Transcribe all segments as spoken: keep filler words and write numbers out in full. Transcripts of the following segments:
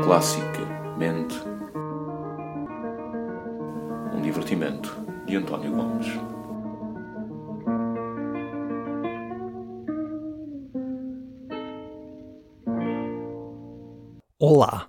Classicamente, um divertimento de António Gomes. Olá!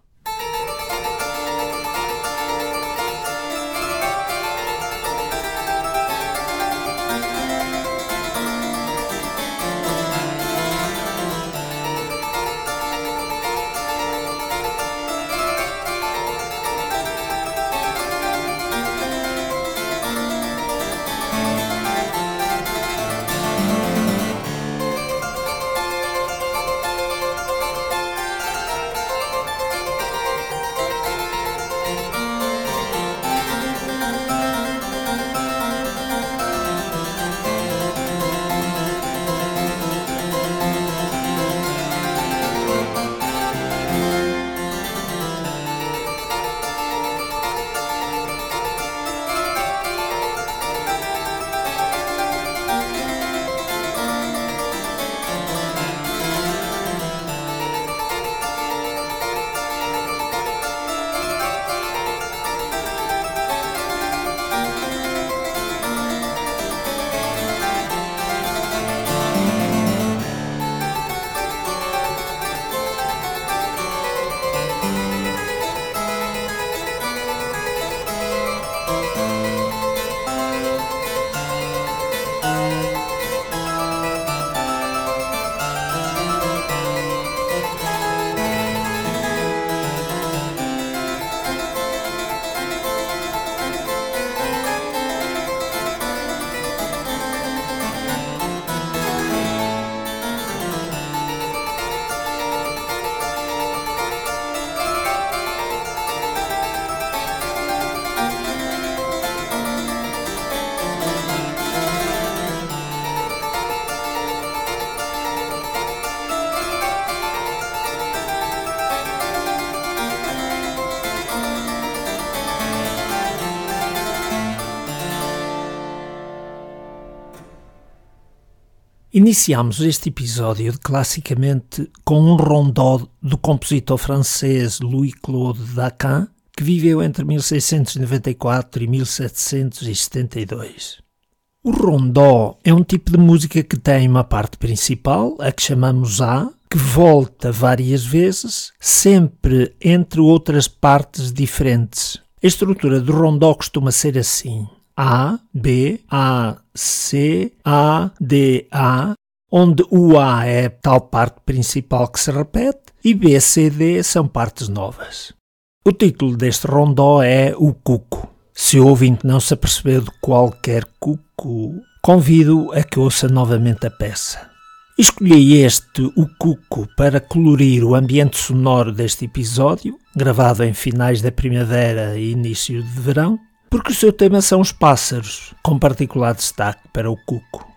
Iniciamos este episódio de Classicamente com um rondó do compositor francês Louis-Claude Daquin, que viveu entre mil seiscentos e noventa e quatro e mil setecentos e setenta e dois. O rondó é um tipo de música que tem uma parte principal, a que chamamos A, que volta várias vezes, sempre entre outras partes diferentes. A estrutura do rondó costuma ser assim: A, B, A, C, A, D, A, onde o A é tal parte principal que se repete e B, C, D são partes novas. O título deste rondó é o Cuco. Se o ouvinte não se apercebeu de qualquer cuco, convido a que ouça novamente a peça. Escolhi este, o Cuco, para colorir o ambiente sonoro deste episódio, gravado em finais da primavera e início de verão, porque o seu tema são os pássaros, com particular destaque para o cuco.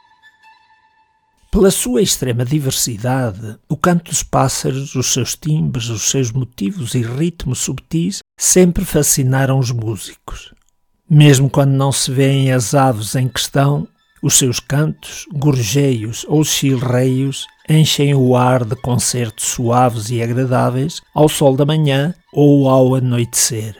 Pela sua extrema diversidade, o canto dos pássaros, os seus timbres, os seus motivos e ritmos subtis sempre fascinaram os músicos. Mesmo quando não se vêem as aves em questão, os seus cantos, gorjeios ou chilreios enchem o ar de concertos suaves e agradáveis ao sol da manhã ou ao anoitecer.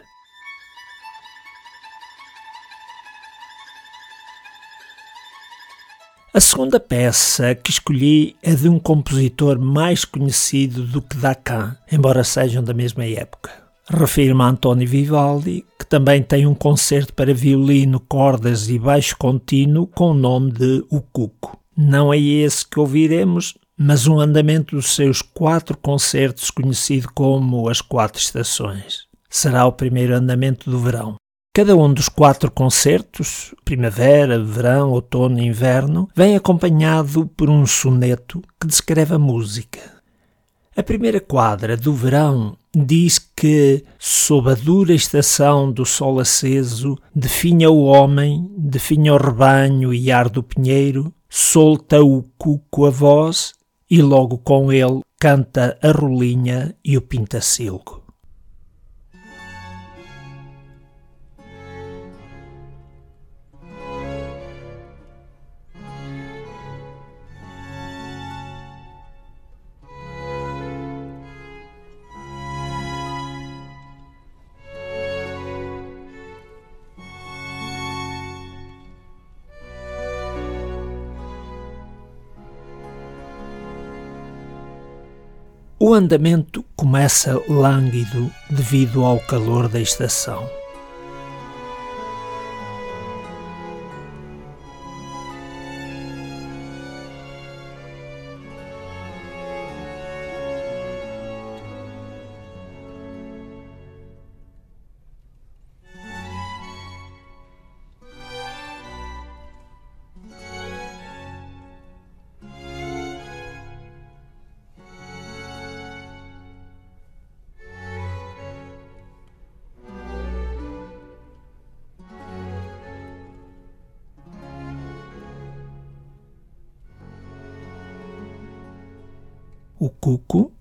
A segunda peça que escolhi é de um compositor mais conhecido do que Daquin, embora sejam da mesma época. Refiro-me a António Vivaldi, que também tem um concerto para violino, cordas e baixo contínuo com o nome de O Cuco. Não é esse que ouviremos, mas um andamento dos seus quatro concertos conhecido como As Quatro Estações. Será o primeiro andamento do verão. Cada um dos quatro concertos, primavera, verão, outono e inverno, vem acompanhado por um soneto que descreve a música. A primeira quadra do verão diz que, sob a dura estação do sol aceso, definha o homem, definha o rebanho e ar do pinheiro, solta o cuco a voz e logo com ele canta a rolinha e o pintacilgo. O andamento começa lânguido devido ao calor da estação. O cuco,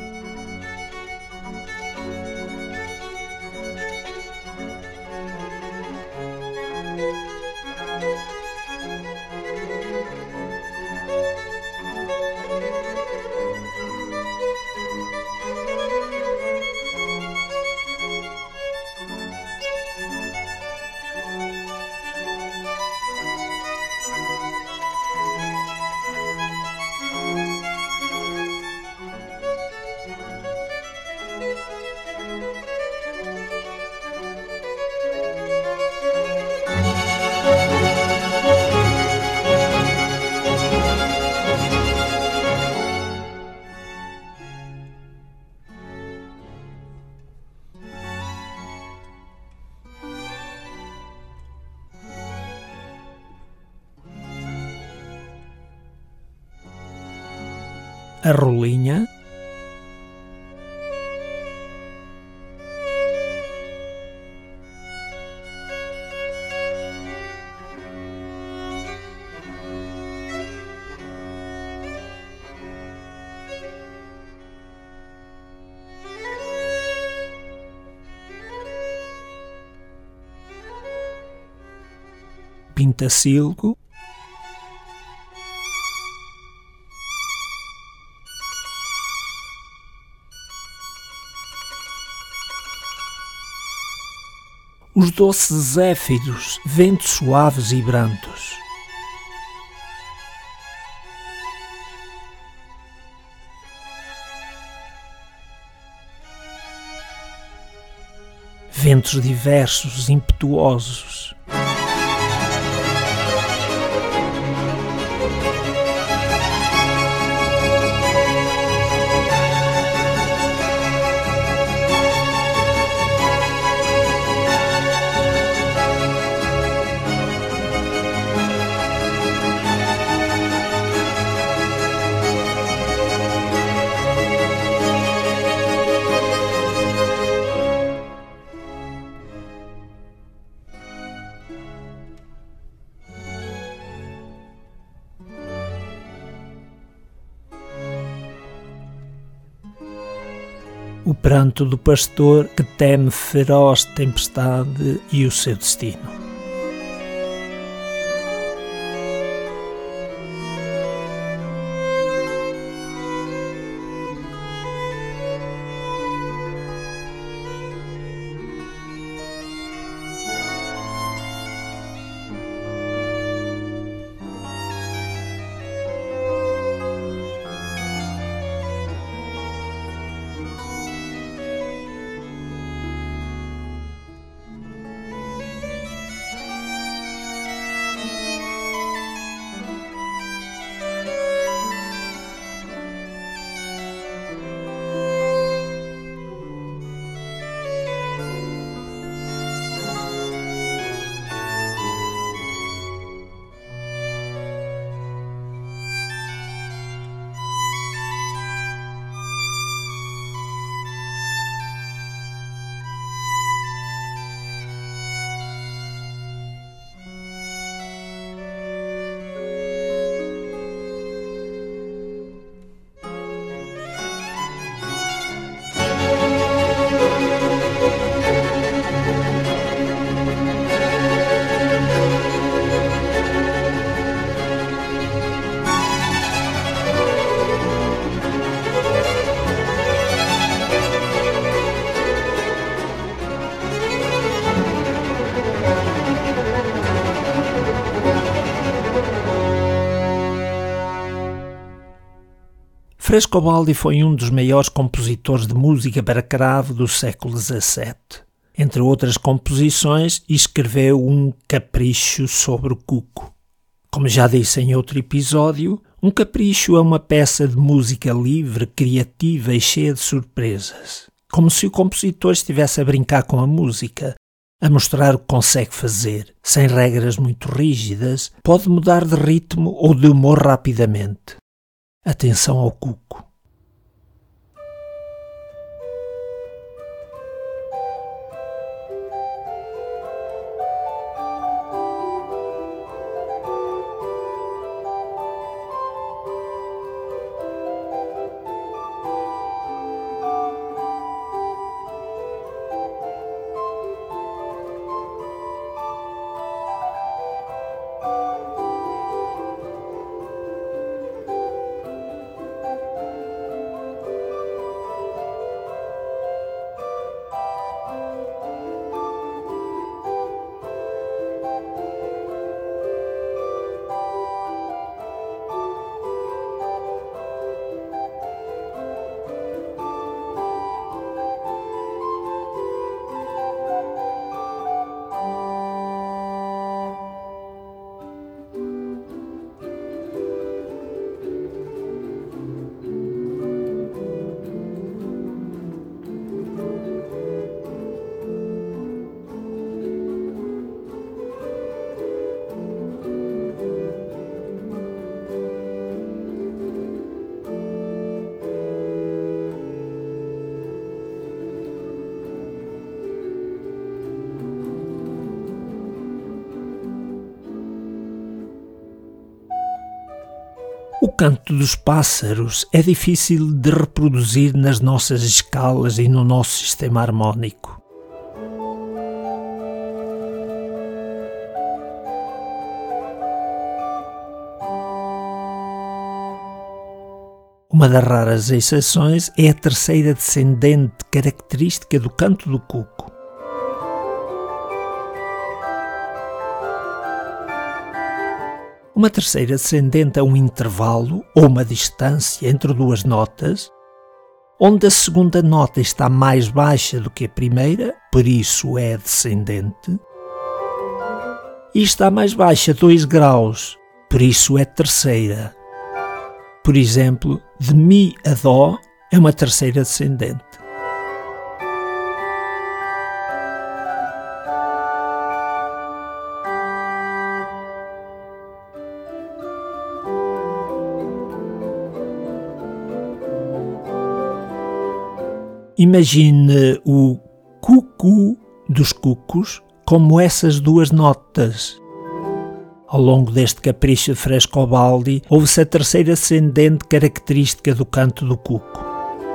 a rolinha, pintacilgo, os doces zéfiros, ventos suaves e brandos. Ventos diversos, impetuosos. O pranto do pastor que teme feroz tempestade e o seu destino. Frescobaldi foi um dos maiores compositores de música para cravo do século dezassete. Entre outras composições, escreveu um capricho sobre o cuco. Como já disse em outro episódio, um capricho é uma peça de música livre, criativa e cheia de surpresas. Como se o compositor estivesse a brincar com a música, a mostrar o que consegue fazer. Sem regras muito rígidas, pode mudar de ritmo ou de humor rapidamente. Atenção ao cuco. O canto dos pássaros é difícil de reproduzir nas nossas escalas e no nosso sistema harmónico. Uma das raras exceções é a terceira descendente característica do canto do cuco. Uma terceira descendente é um intervalo ou uma distância entre duas notas, onde a segunda nota está mais baixa do que a primeira, por isso é descendente, e está mais baixa dois graus, por isso é terceira. Por exemplo, de Mi a Dó é uma terceira descendente. Imagine o cucu dos cucos como essas duas notas. Ao longo deste capricho de Frescobaldi, houve-se a terceira ascendente característica do canto do cuco.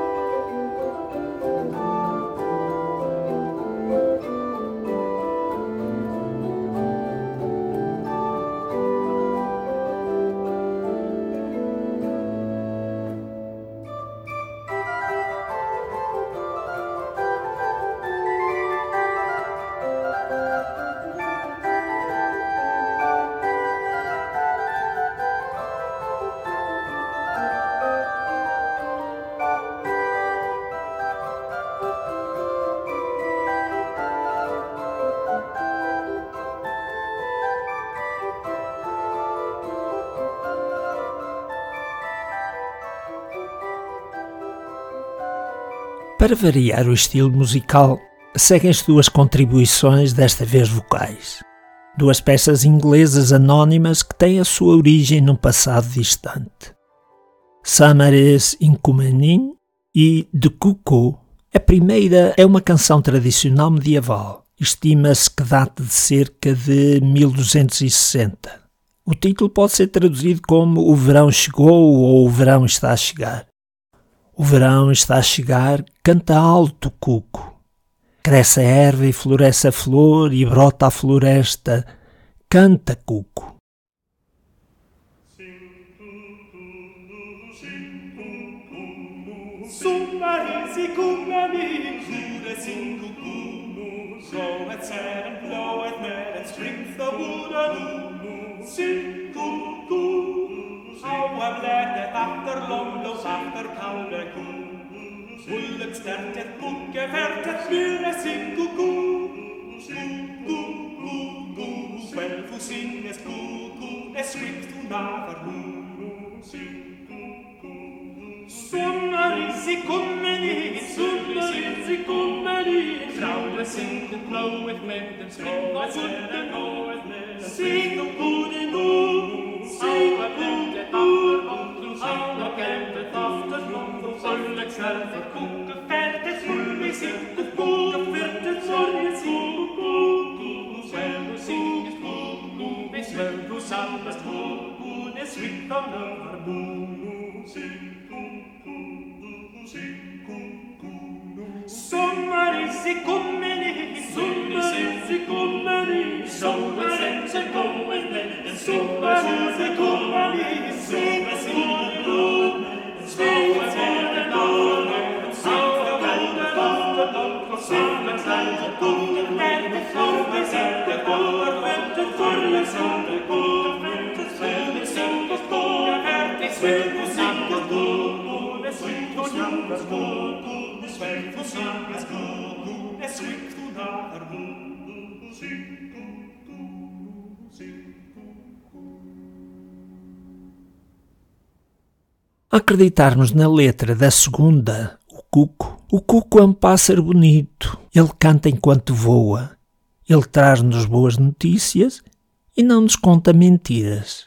Para variar o estilo musical, seguem-se duas contribuições, desta vez vocais. Duas peças inglesas anónimas que têm a sua origem num passado distante. Summer in Coming e The Cuckoo. A primeira é uma canção tradicional medieval. Estima-se que date de cerca de mil duzentos e sessenta. O título pode ser traduzido como O Verão Chegou ou O Verão Está a Chegar. O verão está a chegar, canta alto o cuco. Cresce a erva e floresce a flor e brota a floresta. Canta, cuco. How I'm glad that after long look after Acreditarmos na letra da segunda, o cuco. O cuco é um pássaro bonito, ele canta enquanto voa, ele traz-nos boas notícias e não nos conta mentiras.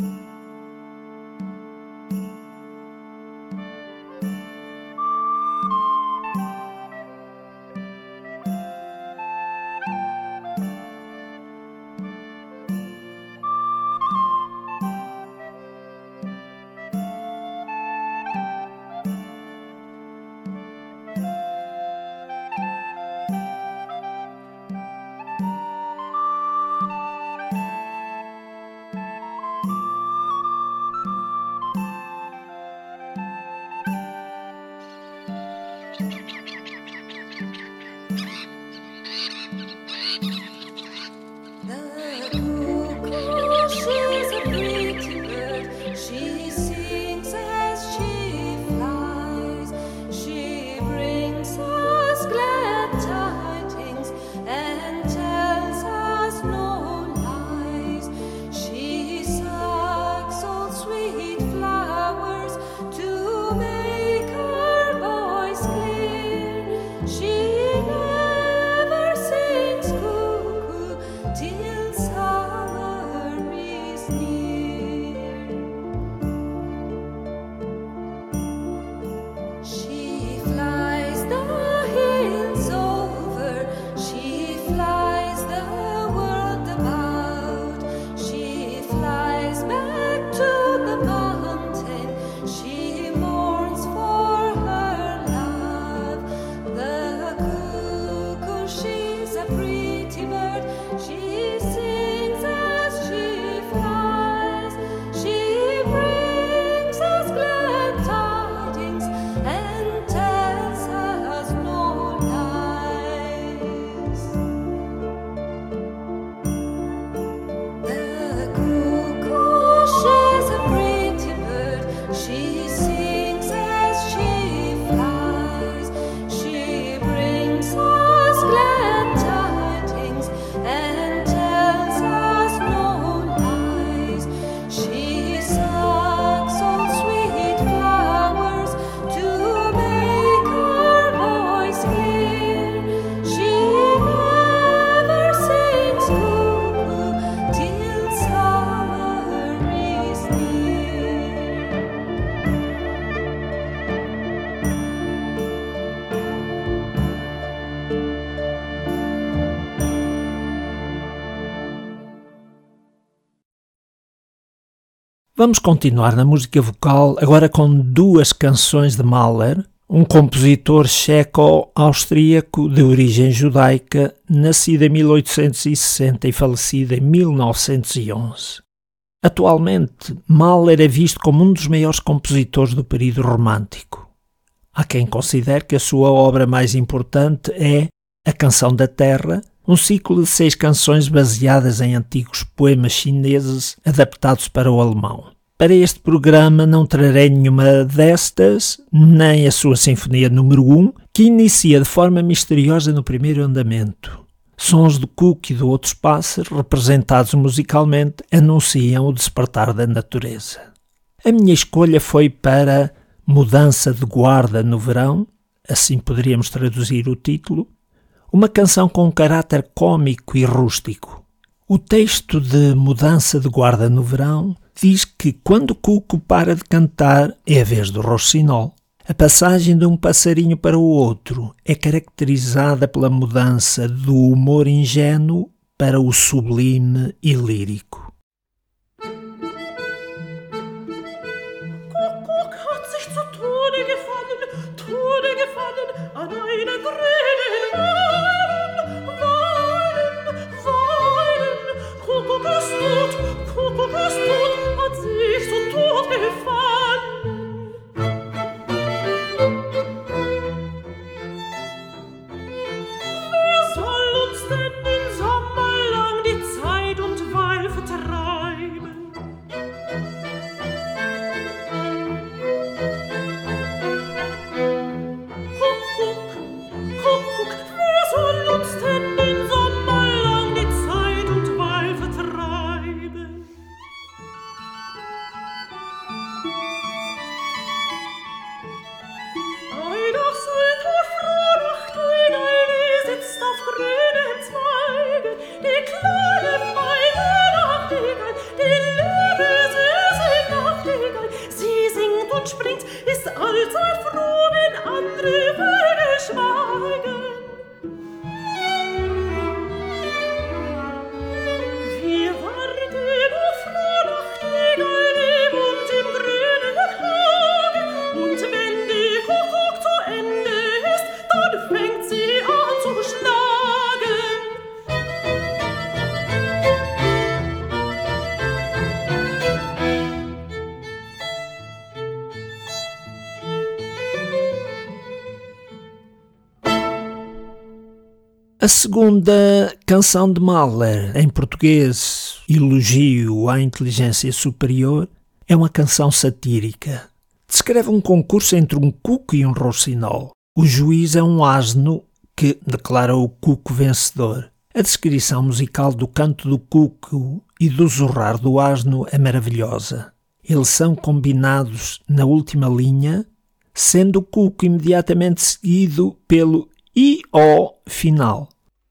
Vamos continuar na música vocal agora com duas canções de Mahler, um compositor checo-austríaco de origem judaica, nascido em mil oitocentos e sessenta e falecido em mil novecentos e onze. Atualmente, Mahler é visto como um dos maiores compositores do período romântico. Há quem considere que a sua obra mais importante é A Canção da Terra, um ciclo de seis canções baseadas em antigos poemas chineses adaptados para o alemão. Para este programa não trarei nenhuma destas, nem a sua Sinfonia número um, que inicia de forma misteriosa no primeiro andamento. Sons do cuco e de outros pássaros, representados musicalmente, anunciam o despertar da natureza. A minha escolha foi para Mudança de Guarda no Verão, assim poderíamos traduzir o título, uma canção com um caráter cômico e rústico. O texto de Mudança de Guarda no Verão diz que quando o cuco para de cantar é a vez do roxinol. A passagem de um passarinho para o outro é caracterizada pela mudança do humor ingênuo para o sublime e lírico. Kuckuck hat sich zu Tode gefallen, Tode gefallen an einer grünen Weiden, Weiden, Weiden. Kuckuck ist tot, Kuckuck ist tot, hat sich zu Tode gefallen. Wer soll uns denn den Sommer lang die Zeit und Weile vertreiben? Kuckuck, Kuckuck, wer soll uns denn den Sommer lang die Zeit und Weile vertreiben? Ei, doch seid ihr froh, Nachtigall, die sitzt auf grünem Zweige, die kleine feine Nachtigall, die liebe süße Nachtigall. Sie singt und springt, ist allzeit froh, wenn andere Vögel schweigen. Wir warten auf froh Nachtigall, die wohnt im grünen Hage, und wenn die Kuckuck zu Ende ist, dann fängt sie an zu schlagen. A segunda canção de Mahler, em português, Elogio à Inteligência Superior, é uma canção satírica. Descreve um concurso entre um cuco e um roxinol. O juiz é um asno que declara o cuco vencedor. A descrição musical do canto do cuco e do zurrar do asno é maravilhosa. Eles são combinados na última linha, sendo o cuco imediatamente seguido pelo I-O final.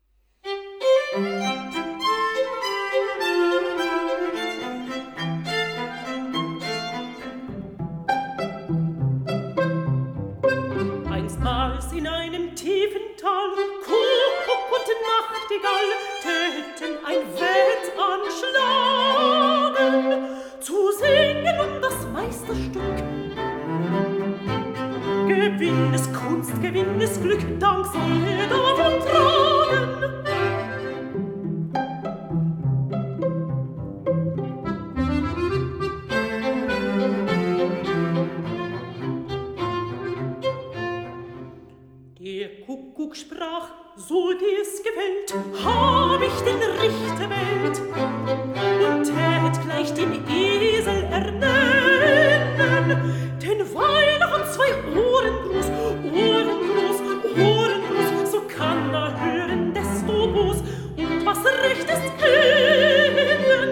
Einstmals in einem tiefen Tal Kuckuck und Nachtigall täten ein Wettanschlagen, zu singen um das Meisterstück. Gewinn ist Kunst, Gewinn ist Glück, Dank soll er davon tragen. Der Kuckuck sprach, so dir's gefällt, hab ich den Richter wählt und tät gleich den Esel ernennen, denn weil er von zwei Ohren groß, Ohren groß, Ohren groß, so kann er hören, desto bloß, und was recht ist, kennen.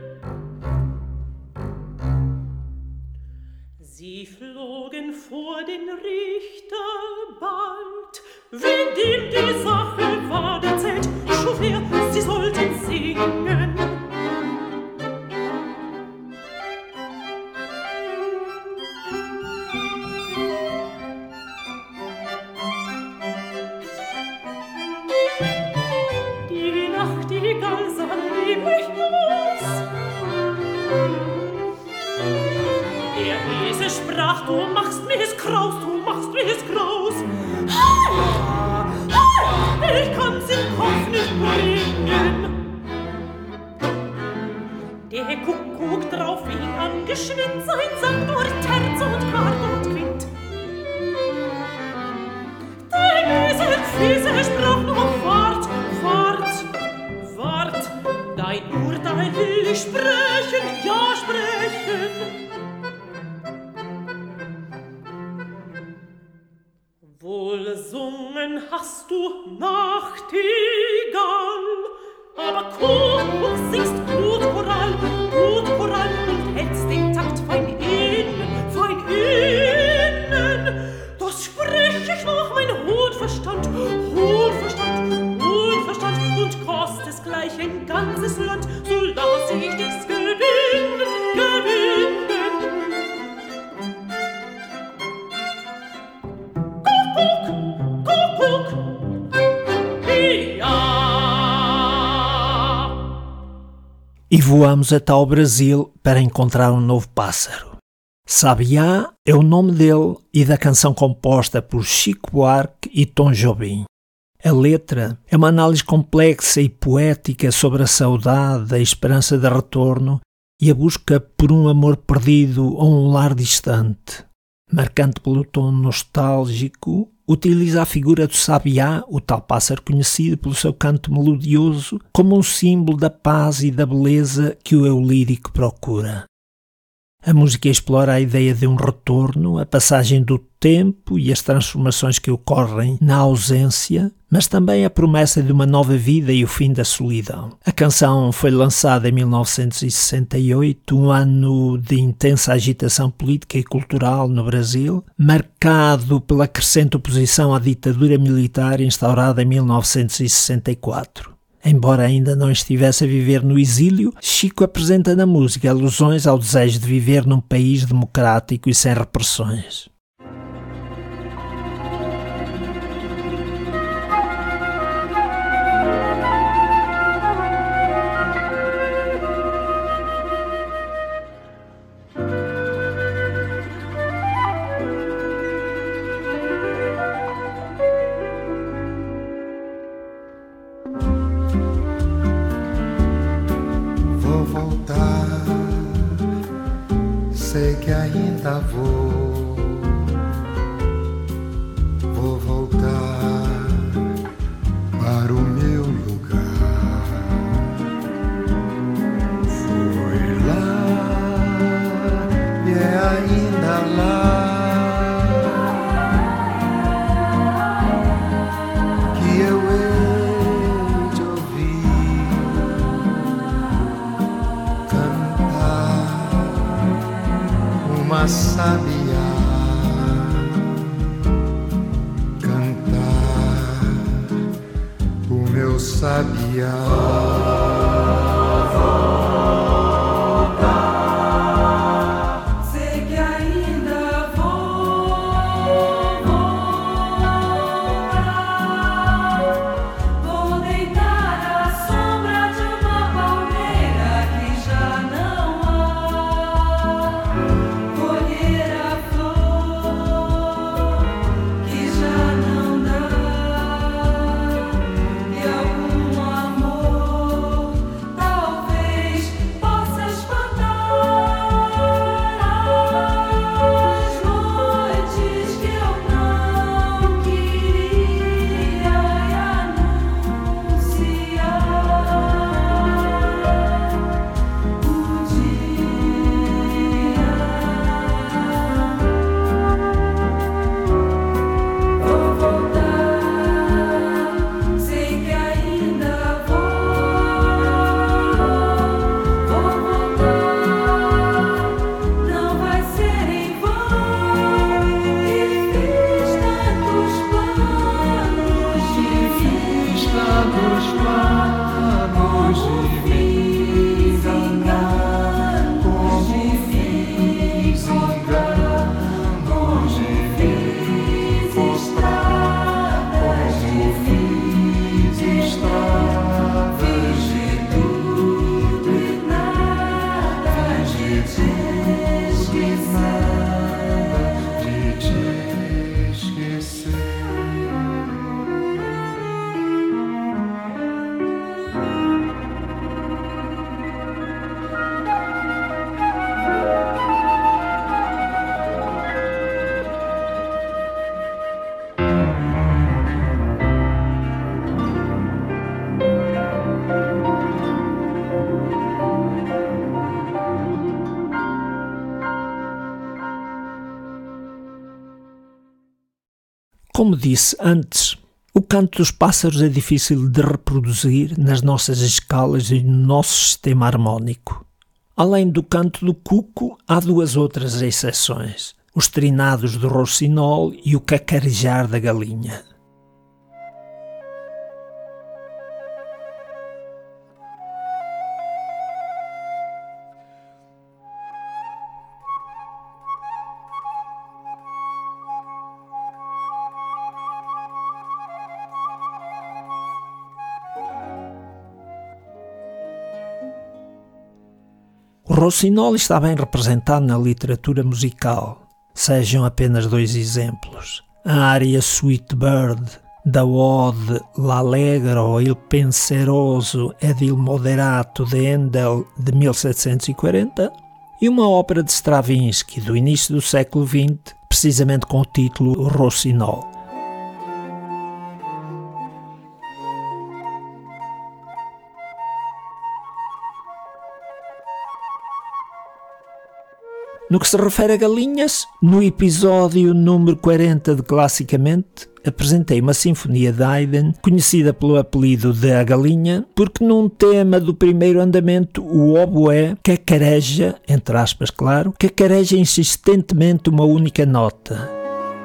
Sie flogen vor den Richter bald, wenn dem die Sache war erzählt, schuf er, sie sollten singen. Die Nachtigall sah lieblich aus. Der Esel sprach, du machst mir's Kraus, du machst mir's Kraus. Heia, heia, ich kann's im Kopf nicht bringen. Der Kuckuck drauf fing an geschwind sein Sang durch Terz und Quart und Quint. Der Esel fiese sprach noch Wart, Wart, Wart, dein Urteil will ich sprechen, ja sprechen. gesungen hast du Nachtigall, aber Kuckuck singst gut Choral, gut Choral und hältst den Takt fein innen, fein innen. Das sprich ich nach mein Hutverstand, Hutverstand, Hutverstand und kost es gleich ein ganzes Land, so lass ich dich's gewinnen, gewinnen. Kuckuck, Kuckuck, ja. E voamos até ao Brasil para encontrar um novo pássaro. Sabiá é o nome dele e da canção composta por Chico Buarque e Tom Jobim. A letra é uma análise complexa e poética sobre a saudade, a esperança de retorno e a busca por um amor perdido ou um lar distante. Marcante pelo tom nostálgico, utiliza a figura do sabiá, o tal pássaro conhecido pelo seu canto melodioso, como um símbolo da paz e da beleza que o eu lírico procura. A música explora a ideia de um retorno, a passagem do tempo e as transformações que ocorrem na ausência, mas também a promessa de uma nova vida e o fim da solidão. A canção foi lançada em mil novecentos e sessenta e oito, um ano de intensa agitação política e cultural no Brasil, marcado pela crescente oposição à ditadura militar instaurada em mil novecentos e sessenta e quatro. Embora ainda não estivesse a viver no exílio, Chico apresenta na música alusões ao desejo de viver num país democrático e sem repressões. Vou voltar, sei que ainda vou. Vou voltar para o meu lugar. Fui lá e é ainda lá que eu hei de ouvir cantar uma sabiá, cantar o meu sabiá. Sei que ainda vou voltar. Vou deitar à sombra de uma palmeira que já não há. Colher a flor que já não dá. E algum amor talvez possa espantar as noites que eu não queria e anunciar o dia. Vou voltar, sei que ainda vou. Vou voltar, não vai ser em vão que fiz tantos planos de Fiz tantos planos de fiz enganos de fiz enganos de fiz estradas de fiz estradas de tudo e nada de te esquecer. de te esquecer. Como disse antes, O canto dos pássaros é difícil de reproduzir nas nossas escalas e no nosso sistema harmónico. Além do canto do cuco, há duas outras exceções: os trinados do rocinol e o cacarejar da galinha. O rocinol está bem representado na literatura musical. Sejam apenas dois exemplos. A área Sweet Bird, da ode L'Allegro il penseroso ed il moderato de Handel, de mil setecentos e quarenta, e uma ópera de Stravinsky, do início do século vinte, precisamente com o título Rocinol. No que se refere a galinhas, no episódio número quarenta de Classicamente, apresentei uma sinfonia de Haydn, conhecida pelo apelido de A Galinha, porque num tema do primeiro andamento o oboé cacareja, entre aspas claro, cacareja insistentemente uma única nota.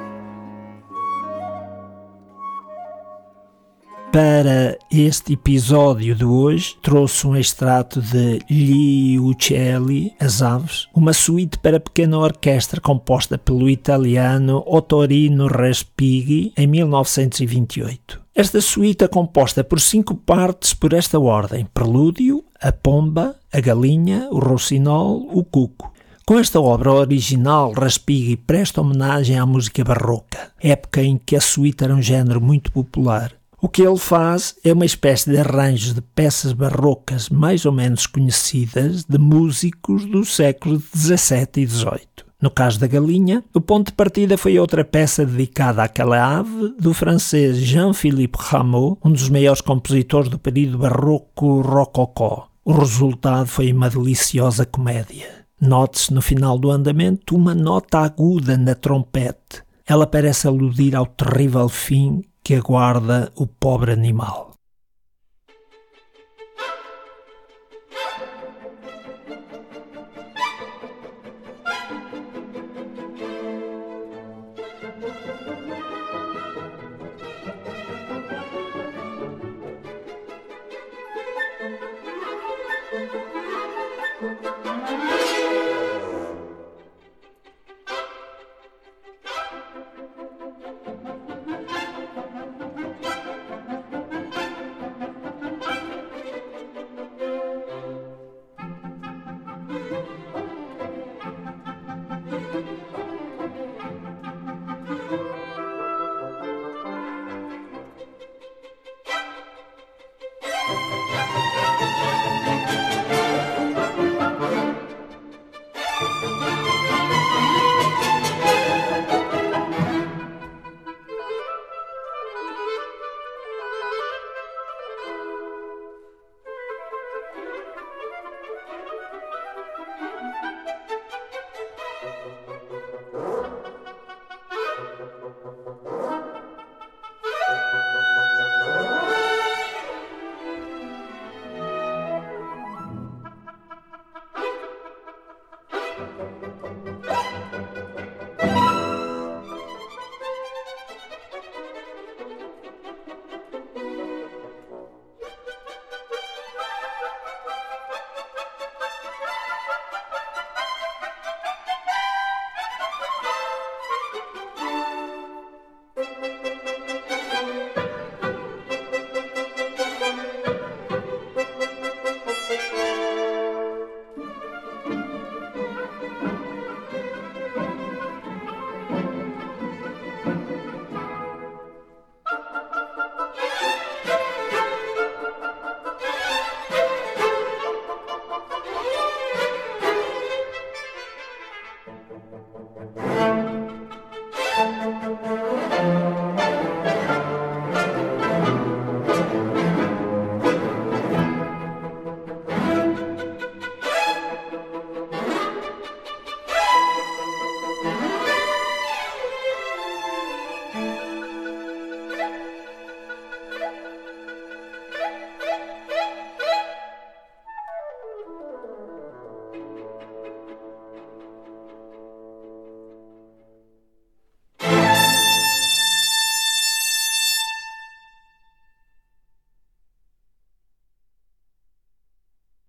Para este episódio de hoje, trouxe um extrato de Gli Uccelli, As Aves, uma suíte para pequena orquestra composta pelo italiano Ottorino Respighi em mil novecentos e vinte e oito. Esta suíte é composta por cinco partes por esta ordem: prelúdio, a pomba, a galinha, o rocinol, o cuco. Com esta obra original, Respighi presta homenagem à música barroca, época em que a suíte era um género muito popular. O que ele faz é uma espécie de arranjos de peças barrocas mais ou menos conhecidas de músicos do século dezassete e dezoito. No caso da galinha, o ponto de partida foi outra peça dedicada àquela ave do francês Jean-Philippe Rameau, um dos maiores compositores do período barroco rococó. O resultado foi uma deliciosa comédia. Note-se no final do andamento uma nota aguda na trompete. Ela parece aludir ao terrível fim que aguarda o pobre animal.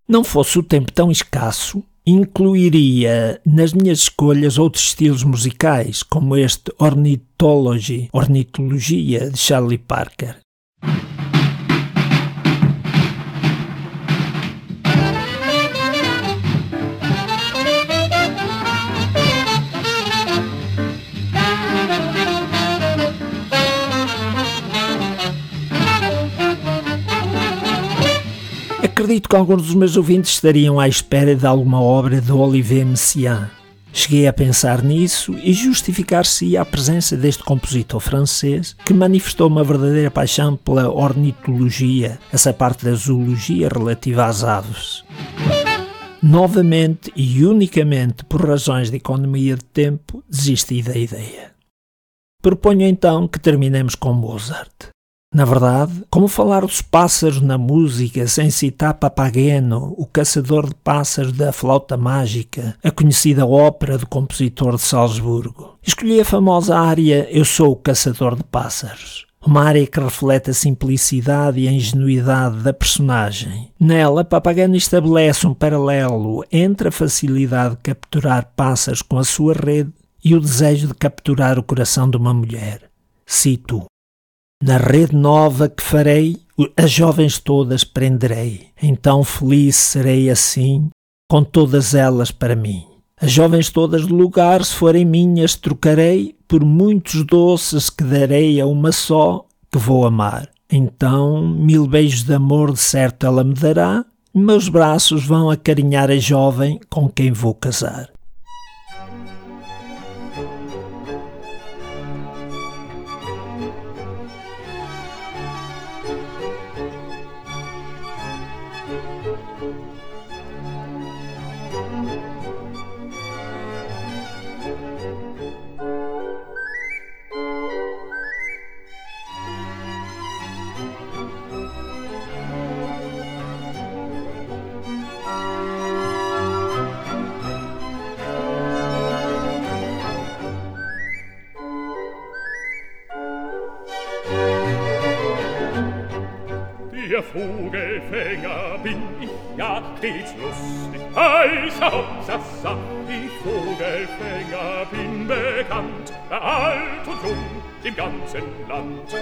Não fosse o tempo tão escasso, incluiria nas minhas escolhas outros estilos musicais, como este Ornithology, Ornitologia de Charlie Parker. Acredito que alguns dos meus ouvintes estariam à espera de alguma obra de Olivier Messiaen. Cheguei a pensar nisso e justificar-se-ia a presença deste compositor francês que manifestou uma verdadeira paixão pela ornitologia, essa parte da zoologia relativa às aves. Novamente e unicamente por razões de economia de tempo, desisti da ideia. Proponho então que terminemos com Mozart. Na verdade, como falar dos pássaros na música sem citar Papageno, o caçador de pássaros da flauta mágica, a conhecida ópera do compositor de Salzburgo? Escolhi a famosa área Eu Sou o Caçador de Pássaros, uma área que reflete a simplicidade e a ingenuidade da personagem. Nela, Papageno estabelece um paralelo entre a facilidade de capturar pássaros com a sua rede e o desejo de capturar o coração de uma mulher. Cito: Na rede nova que farei, as jovens todas prenderei. Então feliz serei assim, com todas elas para mim. As jovens todas do lugar, se forem minhas, trocarei por muitos doces que darei a uma só que vou amar. Então mil beijos de amor de certo ela me dará, e meus braços vão acarinhar a jovem com quem vou casar. Der Vogelfänger bin ich ja stets lustig, heißer Hopsassa. Ich Vogelfänger bin bekannt, bei alt und jung im ganzen Land.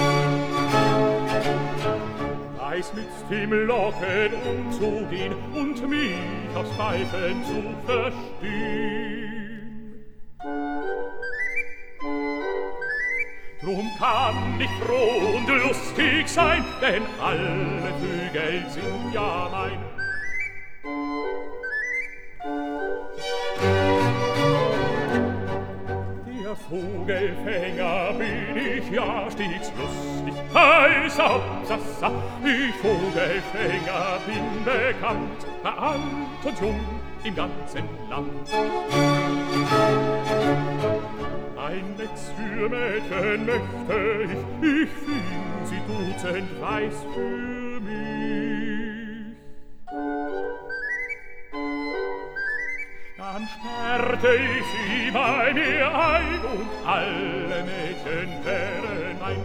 Weiß mit dem Locken umzugehen und mich aufs Pfeifen zu verstehen. Drum kann ich froh und lustig sein, denn alle Vögel sind ja mein. Der Vogelfänger bin ich ja stets lustig, heißer Hopsassa. Ich Vogelfänger bin bekannt, bei alt und jung im ganzen Land. Ein Netz für Mädchen möchte ich, ich find sie dutzend weiß für mich. Dann sperrte ich sie bei mir ein und alle Mädchen wären mein.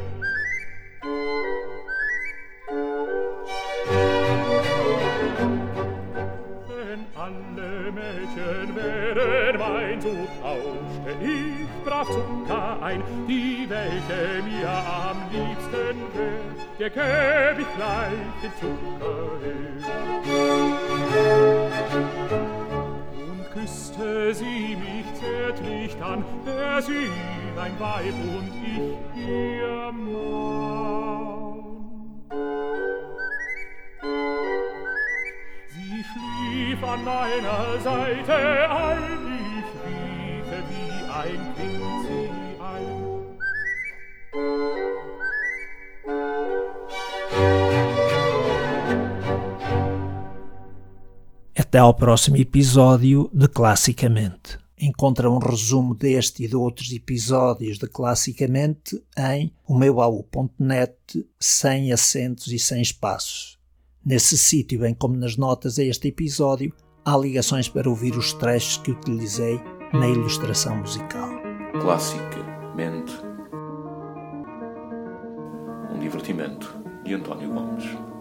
Wenn alle Mädchen wären mein, so tauschte ich brav Zucker ein, die welche mir am liebsten wär, der gäb ich gleich den Zucker her. Und küsste sie mich zärtlich dann, wär sie mein Weib und ich ihr Mann. Sie schlief an meiner Seite ein, ich riefe wie ein Kind sie ein. Até ao próximo episódio de Classicamente. Encontra um resumo deste e de outros episódios de Classicamente em o meu baú ponto net, sem acentos e sem espaços. Nesse sítio, bem como nas notas a este episódio, há ligações para ouvir os trechos que utilizei na ilustração musical. Classicamente. Um divertimento de António Gomes.